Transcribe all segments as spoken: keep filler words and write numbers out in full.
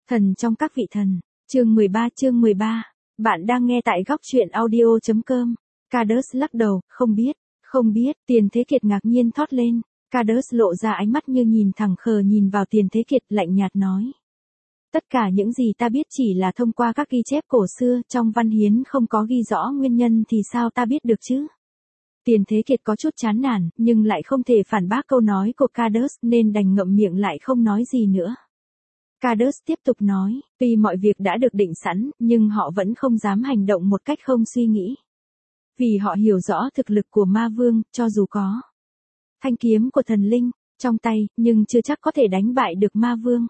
Thần trong các vị thần, chương mười ba chương mười ba. Bạn đang nghe tại góc truyện audio chấm com. Cadus lắc đầu, không biết, không biết, Tiền Thế Kiệt ngạc nhiên thốt lên. Cadus lộ ra ánh mắt như nhìn thẳng khờ nhìn vào Tiền Thế Kiệt, lạnh nhạt nói. Tất cả những gì ta biết chỉ là thông qua các ghi chép cổ xưa, trong văn hiến không có ghi rõ nguyên nhân thì sao ta biết được chứ? Tiền Thế Kiệt có chút chán nản, nhưng lại không thể phản bác câu nói của Cadus nên đành ngậm miệng lại không nói gì nữa. Cadus tiếp tục nói, tuy mọi việc đã được định sẵn, nhưng họ vẫn không dám hành động một cách không suy nghĩ. Vì họ hiểu rõ thực lực của ma vương, cho dù có thanh kiếm của thần linh trong tay, nhưng chưa chắc có thể đánh bại được ma vương.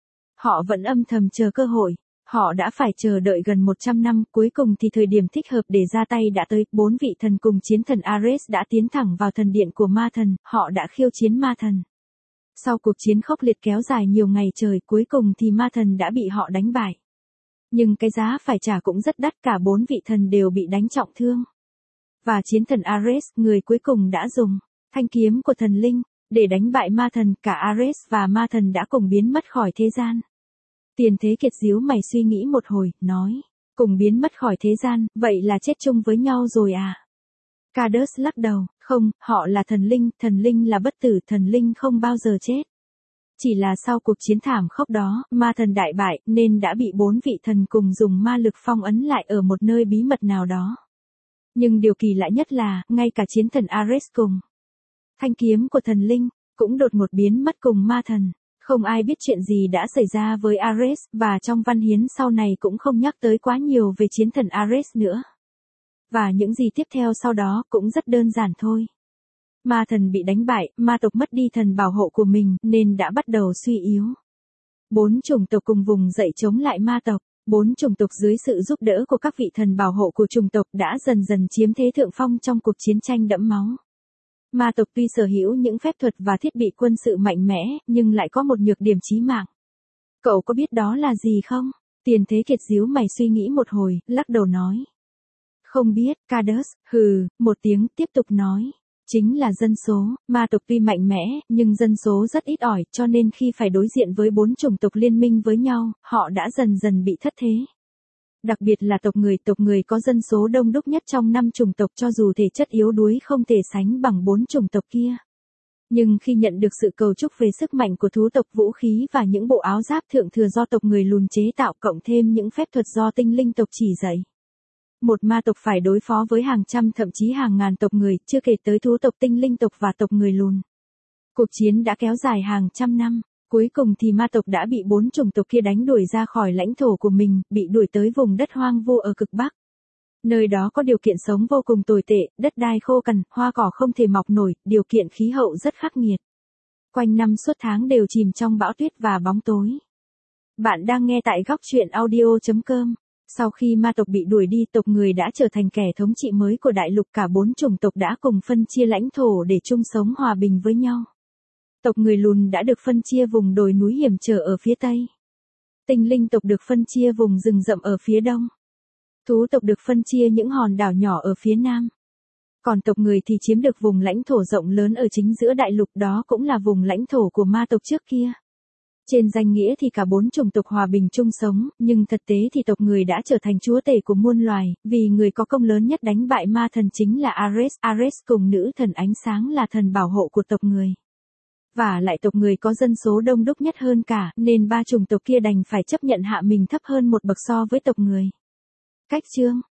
Họ vẫn âm thầm chờ cơ hội. Họ đã phải chờ đợi gần một trăm năm, cuối cùng thì thời điểm thích hợp để ra tay đã tới. Bốn vị thần cùng chiến thần Ares đã tiến thẳng vào thần điện của ma thần, họ đã khiêu chiến ma thần. Sau cuộc chiến khốc liệt kéo dài nhiều ngày trời, cuối cùng thì ma thần đã bị họ đánh bại. Nhưng cái giá phải trả cũng rất đắt, cả bốn vị thần đều bị đánh trọng thương. Và chiến thần Ares, người cuối cùng đã dùng thanh kiếm của thần linh để đánh bại ma thần, cả Ares và ma thần đã cùng biến mất khỏi thế gian. Tiền Thế Kiệt díu mày suy nghĩ một hồi, nói, cùng biến mất khỏi thế gian, vậy là chết chung với nhau rồi à? Cadus lắc đầu, không, họ là thần linh, thần linh là bất tử, thần linh không bao giờ chết. Chỉ là sau cuộc chiến thảm khốc đó, ma thần đại bại, nên đã bị bốn vị thần cùng dùng ma lực phong ấn lại ở một nơi bí mật nào đó. Nhưng điều kỳ lạ nhất là, ngay cả chiến thần Ares cùng thanh kiếm của thần linh, cũng đột ngột biến mất cùng ma thần. Không ai biết chuyện gì đã xảy ra với Ares, và trong văn hiến sau này cũng không nhắc tới quá nhiều về chiến thần Ares nữa. Và những gì tiếp theo sau đó cũng rất đơn giản thôi. Ma thần bị đánh bại, ma tộc mất đi thần bảo hộ của mình, nên đã bắt đầu suy yếu. Bốn chủng tộc cùng vùng dậy chống lại ma tộc. Bốn chủng tộc dưới sự giúp đỡ của các vị thần bảo hộ của chủng tộc đã dần dần chiếm thế thượng phong trong cuộc chiến tranh đẫm máu. Ma tộc tuy sở hữu những phép thuật và thiết bị quân sự mạnh mẽ, nhưng lại có một nhược điểm chí mạng. Cậu có biết đó là gì không? Tiền Thế Kiệt díu mày suy nghĩ một hồi, lắc đầu nói. Không biết, Cadus, hừ, một tiếng tiếp tục nói. Chính là dân số, ma tộc tuy mạnh mẽ, nhưng dân số rất ít ỏi, cho nên khi phải đối diện với bốn chủng tộc liên minh với nhau, họ đã dần dần bị thất thế. Đặc biệt là tộc người, tộc người có dân số đông đúc nhất trong năm chủng tộc, cho dù thể chất yếu đuối không thể sánh bằng bốn chủng tộc kia. Nhưng khi nhận được sự cầu chúc về sức mạnh của thú tộc, vũ khí và những bộ áo giáp thượng thừa do tộc người lùn chế tạo, cộng thêm những phép thuật do tinh linh tộc chỉ dạy, một ma tộc phải đối phó với hàng trăm thậm chí hàng ngàn tộc người, chưa kể tới thú tộc, tinh linh tộc và tộc người lùn. Cuộc chiến đã kéo dài hàng trăm năm. Cuối cùng thì ma tộc đã bị bốn chủng tộc kia đánh đuổi ra khỏi lãnh thổ của mình, bị đuổi tới vùng đất hoang vu ở cực Bắc. Nơi đó có điều kiện sống vô cùng tồi tệ, đất đai khô cằn, hoa cỏ không thể mọc nổi, điều kiện khí hậu rất khắc nghiệt. Quanh năm suốt tháng đều chìm trong bão tuyết và bóng tối. Bạn đang nghe tại góc truyện audio chấm com. Sau khi ma tộc bị đuổi đi, tộc người đã trở thành kẻ thống trị mới của đại lục, cả bốn chủng tộc đã cùng phân chia lãnh thổ để chung sống hòa bình với nhau. Tộc người lùn đã được phân chia vùng đồi núi hiểm trở ở phía tây. Tinh linh tộc được phân chia vùng rừng rậm ở phía đông. Thú tộc được phân chia những hòn đảo nhỏ ở phía nam. Còn tộc người thì chiếm được vùng lãnh thổ rộng lớn ở chính giữa đại lục, đó cũng là vùng lãnh thổ của ma tộc trước kia. Trên danh nghĩa thì cả bốn chủng tộc hòa bình chung sống, nhưng thực tế thì tộc người đã trở thành chúa tể của muôn loài, vì người có công lớn nhất đánh bại ma thần chính là Ares. Ares cùng nữ thần ánh sáng là thần bảo hộ của tộc người. Và lại tộc người có dân số đông đúc nhất hơn cả, nên ba chủng tộc kia đành phải chấp nhận hạ mình thấp hơn một bậc so với tộc người. Cách chương